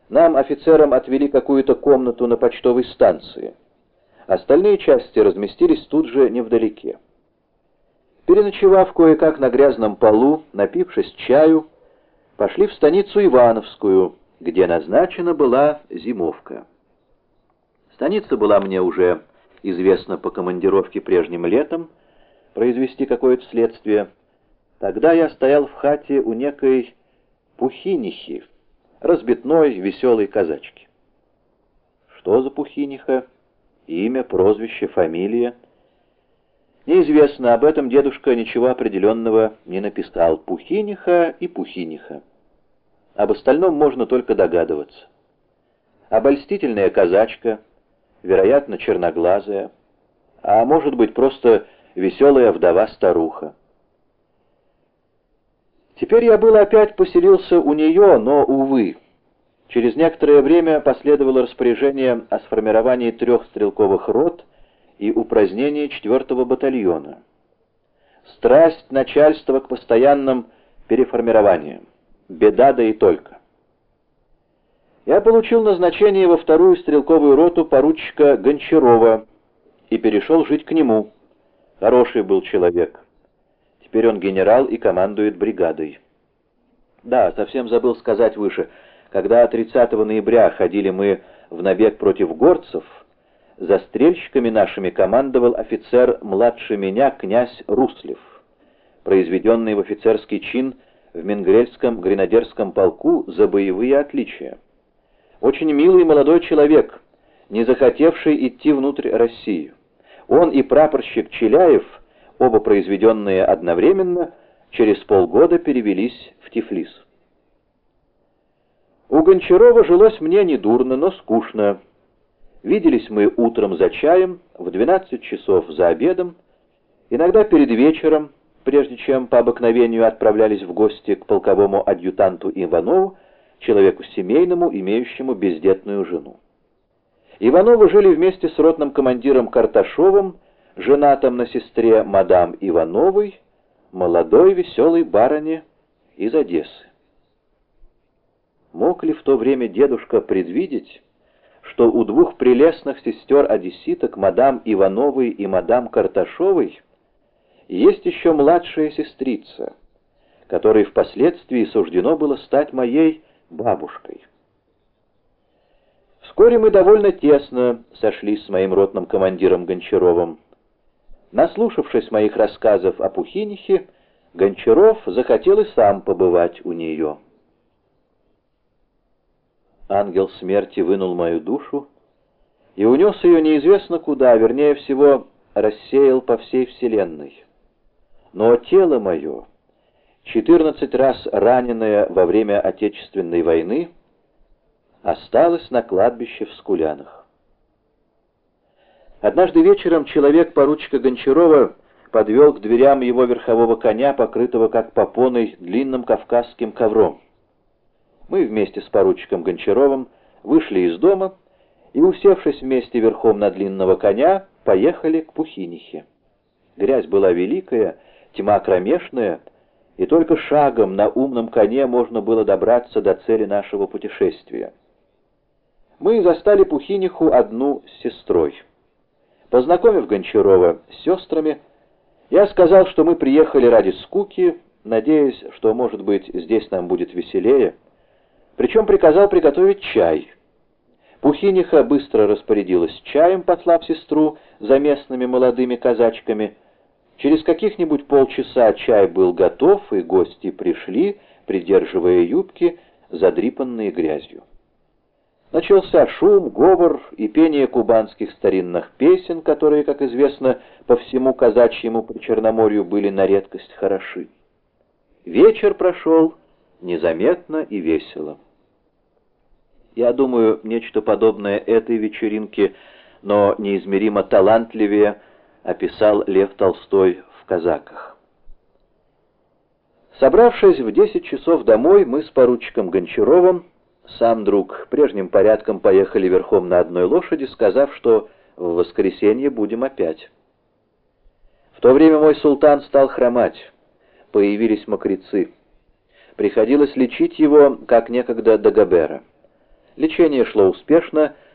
Нам, офицерам, отвели какую-то комнату на почтовой станции. Остальные части разместились тут же невдалеке. Переночевав кое-как на грязном полу, напившись чаю, пошли в станицу Ивановскую, где назначена была зимовка. Станица была мне уже известна по командировке прежним летом, произвести какое-то следствие. Тогда я стоял в хате у некой Пухинихи, разбитной, веселой казачки. Что за Пухиниха? Имя, прозвище, фамилия? Неизвестно, об этом дедушка ничего определенного не написал. Пухиниха и Пухиниха. Об остальном можно только догадываться. Обольстительная казачка, вероятно, черноглазая, а может быть, просто веселая вдова-старуха. Теперь я был опять поселился у нее, но, увы, через некоторое время последовало распоряжение о сформировании 3 стрелковых рот и упразднении 4-го батальона. Страсть начальства к постоянным переформированиям. Беда да и только. Я получил назначение во 2-ю стрелковую роту поручика Гончарова и перешел жить к нему. Хороший был человек. Теперь он генерал и командует бригадой. Да, совсем забыл сказать выше. Когда 30 ноября ходили мы в набег против горцев, застрельщиками нашими командовал офицер младше меня, князь Руслев, произведенный в офицерский чин в Менгрельском гренадерском полку за боевые отличия. Очень милый молодой человек, не захотевший идти внутрь России. Он и прапорщик Челяев, оба произведенные одновременно, через полгода перевелись в Тифлис. У Гончарова жилось мне недурно, но скучно. Виделись мы утром за чаем, в 12 часов за обедом, иногда перед вечером, прежде чем по обыкновению отправлялись в гости к полковому адъютанту Иванову, человеку семейному, имеющему бездетную жену. Ивановы жили вместе с ротным командиром Карташовым, женатым на сестре мадам Ивановой, молодой веселой барыне из Одессы. Мог ли в то время дедушка предвидеть, что у 2 прелестных сестер-одесситок, мадам Ивановой и мадам Карташовой, есть еще младшая сестрица, которой впоследствии суждено было стать моей бабушкой? Вскоре мы довольно тесно сошлись с моим ротным командиром Гончаровым. Наслушавшись моих рассказов о Пухинихе, Гончаров захотел и сам побывать у нее. Ангел смерти вынул мою душу и унес ее неизвестно куда, вернее всего, рассеял по всей вселенной. Но тело мое, 14 раз раненое во время Отечественной войны, осталось на кладбище в Скулянах. Однажды вечером человек поручика Гончарова подвел к дверям его верхового коня, покрытого как попоной длинным кавказским ковром. Мы вместе с поручиком Гончаровым вышли из дома и, усевшись вместе верхом на длинного коня, поехали к Пухинихе. Грязь была великая, тьма кромешная, и только шагом на умном коне можно было добраться до цели нашего путешествия. Мы застали Пухиниху одну с сестрой. Познакомив Гончарова с сестрами, я сказал, что мы приехали ради скуки, надеясь, что, может быть, здесь нам будет веселее, причем приказал приготовить чай. Пухиниха быстро распорядилась чаем, послав сестру за местными молодыми казачками. Через каких-нибудь полчаса чай был готов, и гости пришли, придерживая юбки, задрипанные грязью. Начался шум, говор и пение кубанских старинных песен, которые, как известно, по всему казачьему Причерноморью были на редкость хороши. Вечер прошел незаметно и весело. Я думаю, нечто подобное этой вечеринке, но неизмеримо талантливее, описал Лев Толстой в «Казаках». Собравшись в 10 часов домой, мы с поручиком Гончаровым, сам друг, прежним порядком поехали верхом на одной лошади, сказав, что в воскресенье будем опять. В то время мой султан стал хромать, появились мокрецы. Приходилось лечить его, как некогда Дагобера. Лечение шло успешно,